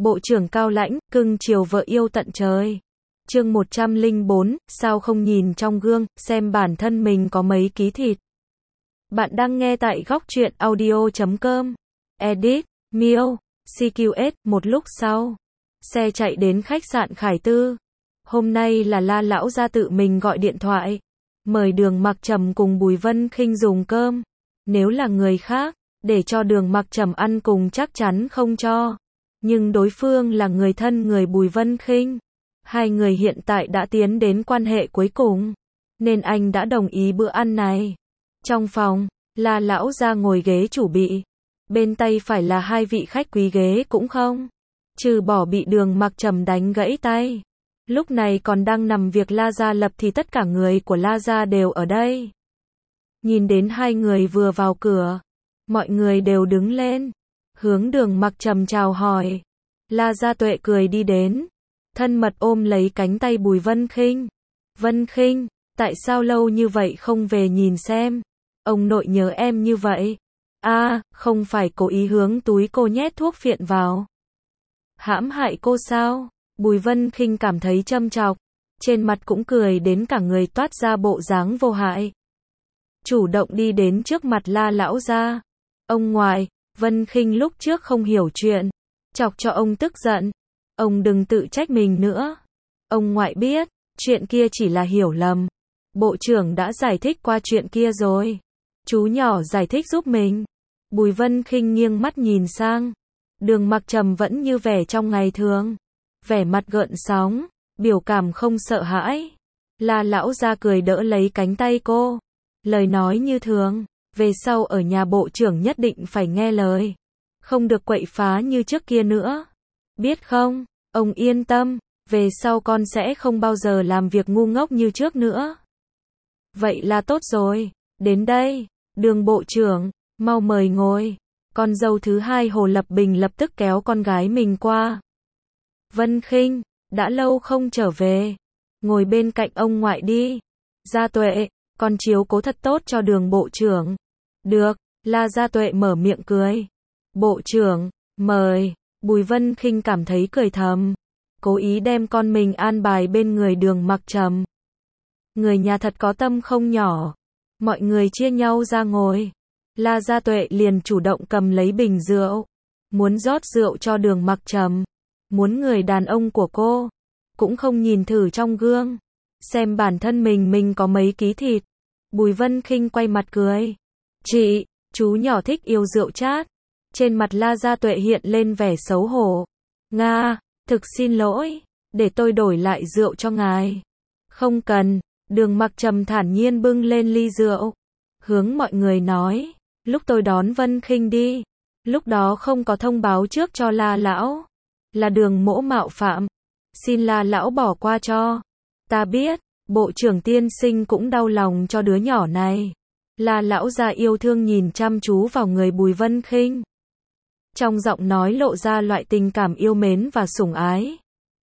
Bộ trưởng cao lãnh, cưng chiều vợ yêu tận trời. Chương 104, sao không nhìn trong gương, xem bản thân mình có mấy ký thịt. Bạn đang nghe tại góc truyện audio.com. Edit, Miêu, CQS, một lúc sau. Xe chạy đến khách sạn Khải Tư. Hôm nay là La lão gia tự mình gọi điện thoại. Mời Đường Mặc Trầm cùng Bùi Vân Khinh dùng cơm. Nếu là người khác, để cho Đường Mặc Trầm ăn cùng chắc chắn không cho. Nhưng đối phương là người thân người Bùi Vân Khinh. Hai người hiện tại đã tiến đến quan hệ cuối cùng. Nên anh đã đồng ý bữa ăn này. Trong phòng, La lão gia ngồi ghế chủ bị. Bên tay phải là hai vị khách quý ghế cũng không. Trừ bỏ bị Đường Mặc Trầm đánh gãy tay. Lúc này còn đang nằm việc La gia lập thì tất cả người của La gia đều ở đây. Nhìn đến hai người vừa vào cửa. Mọi người đều đứng lên. Hướng Đường Mặc Trầm chào hỏi. La Gia Tuệ cười đi đến. Thân mật ôm lấy cánh tay Bùi Vân Khinh. Vân Khinh, tại sao lâu như vậy không về nhìn xem? Ông nội nhớ em như vậy. Không phải cố ý hướng túi cô nhét thuốc phiện vào. Hãm hại cô sao? Bùi Vân Khinh cảm thấy châm chọc. Trên mặt cũng cười đến cả người toát ra bộ dáng vô hại. Chủ động đi đến trước mặt La lão gia. Ông ngoại, Vân Khinh lúc trước không hiểu chuyện. Chọc cho ông tức giận. Ông đừng tự trách mình nữa. Ông ngoại biết, chuyện kia chỉ là hiểu lầm. Bộ trưởng đã giải thích qua chuyện kia rồi. Chú nhỏ giải thích giúp mình. Bùi Vân Khinh nghiêng mắt nhìn sang. Đường Mặc Trầm vẫn như vẻ trong ngày thường. Vẻ mặt gợn sóng, biểu cảm không sợ hãi. La lão gia cười đỡ lấy cánh tay cô. Lời nói như thường. Về sau ở nhà bộ trưởng nhất định phải nghe lời. Không được quậy phá như trước kia nữa. Biết không, ông yên tâm, về sau con sẽ không bao giờ làm việc ngu ngốc như trước nữa. Vậy là tốt rồi, đến đây, Đường bộ trưởng, mau mời ngồi. Con dâu thứ hai Hồ Lập Bình lập tức kéo con gái mình qua. Vân Khinh, đã lâu không trở về. Ngồi bên cạnh ông ngoại đi. Gia Tuệ, con chiếu cố thật tốt cho Đường bộ trưởng. Được, La Gia Tuệ mở miệng cười. Bộ trưởng, mời. Bùi Vân Khinh cảm thấy cười thầm. Cố ý đem con mình an bài bên người Đường Mặc Trầm. Người nhà thật có tâm không nhỏ. Mọi người chia nhau ra ngồi. La Gia Tuệ liền chủ động cầm lấy bình rượu. Muốn rót rượu cho Đường Mặc Trầm. Muốn người đàn ông của cô. Cũng không nhìn thử trong gương. Xem bản thân mình có mấy ký thịt. Bùi Vân Khinh quay mặt cười. Chị, chú nhỏ thích yêu rượu chát. Trên mặt La Gia Tuệ hiện lên vẻ xấu hổ. Nga, thực xin lỗi, để tôi đổi lại rượu cho ngài. Không cần, Đường Mặc Trầm thản nhiên bưng lên ly rượu. Hướng mọi người nói, lúc tôi đón Vân Khinh đi, lúc đó không có thông báo trước cho La lão. Là Đường mỗ mạo phạm. Xin La lão bỏ qua cho. Ta biết, bộ trưởng tiên sinh cũng đau lòng cho đứa nhỏ này. La lão già yêu thương nhìn chăm chú vào người Bùi Vân Khinh. Trong giọng nói lộ ra loại tình cảm yêu mến và sủng ái.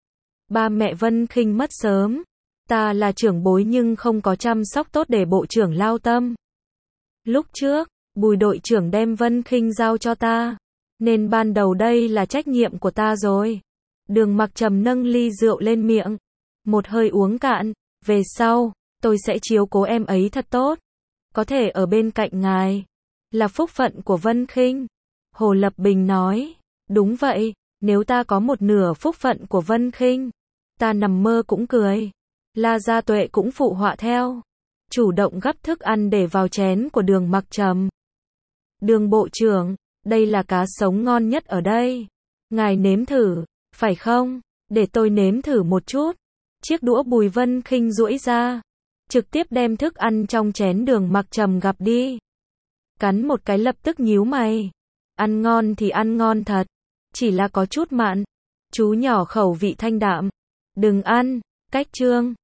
Ba mẹ Vân Khinh mất sớm. Ta là trưởng bối nhưng không có chăm sóc tốt để bộ trưởng lao tâm. Lúc trước, Bùi đội trưởng đem Vân Khinh giao cho ta. Nên ban đầu đây là trách nhiệm của ta rồi. Đường Mặc Trầm nâng ly rượu lên miệng. Một hơi uống cạn. Về sau, tôi sẽ chiếu cố em ấy thật tốt. Có thể ở bên cạnh ngài. Là phúc phận của Vân Khinh. Hồ Lập Bình nói. Đúng vậy, nếu ta có một nửa phúc phận của Vân Khinh. Ta nằm mơ cũng cười. La Gia Tuệ cũng phụ họa theo. Chủ động gắp thức ăn để vào chén của Đường Mặc Trầm. Đường bộ trưởng, đây là cá sống ngon nhất ở đây. Ngài nếm thử, phải không? Để tôi nếm thử một chút. Chiếc đũa Bùi Vân Khinh duỗi ra. Trực tiếp đem thức ăn trong chén Đường Mặc Trầm gắp đi. Cắn một cái lập tức nhíu mày. Ăn ngon thì ăn ngon thật. Chỉ là có chút mặn. Chú nhỏ khẩu vị thanh đạm. Đừng ăn, cách trương.